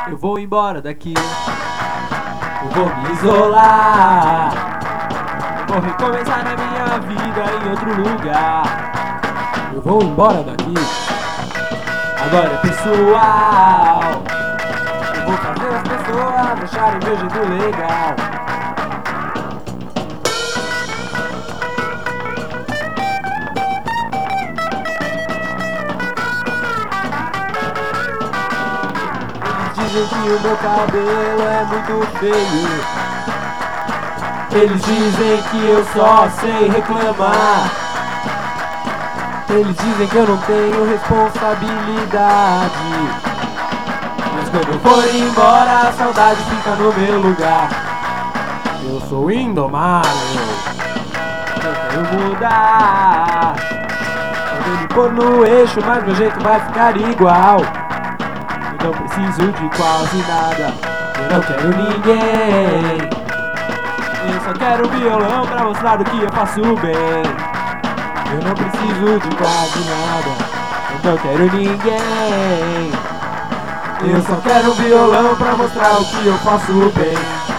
Eu vou embora daqui, eu vou me isolar, eu vou recomeçar na minha vida em outro lugar. Eu vou embora daqui, agora é pessoal. Eu vou fazer as pessoas acharem meu jeito legal. Dizem que o meu cabelo é muito feio. Eles dizem que eu só sei reclamar. Eles dizem que eu não tenho responsabilidade. Mas quando eu for embora, a saudade fica no meu lugar. Eu sou indomável, eu quero mudar. Eu me pôr no eixo, mas meu jeito vai ficar igual. Eu não preciso de quase nada, eu não quero ninguém. Eu só quero violão pra mostrar o que eu faço bem. Eu não preciso de quase nada, eu não quero ninguém. Eu só quero violão pra mostrar o que eu faço bem.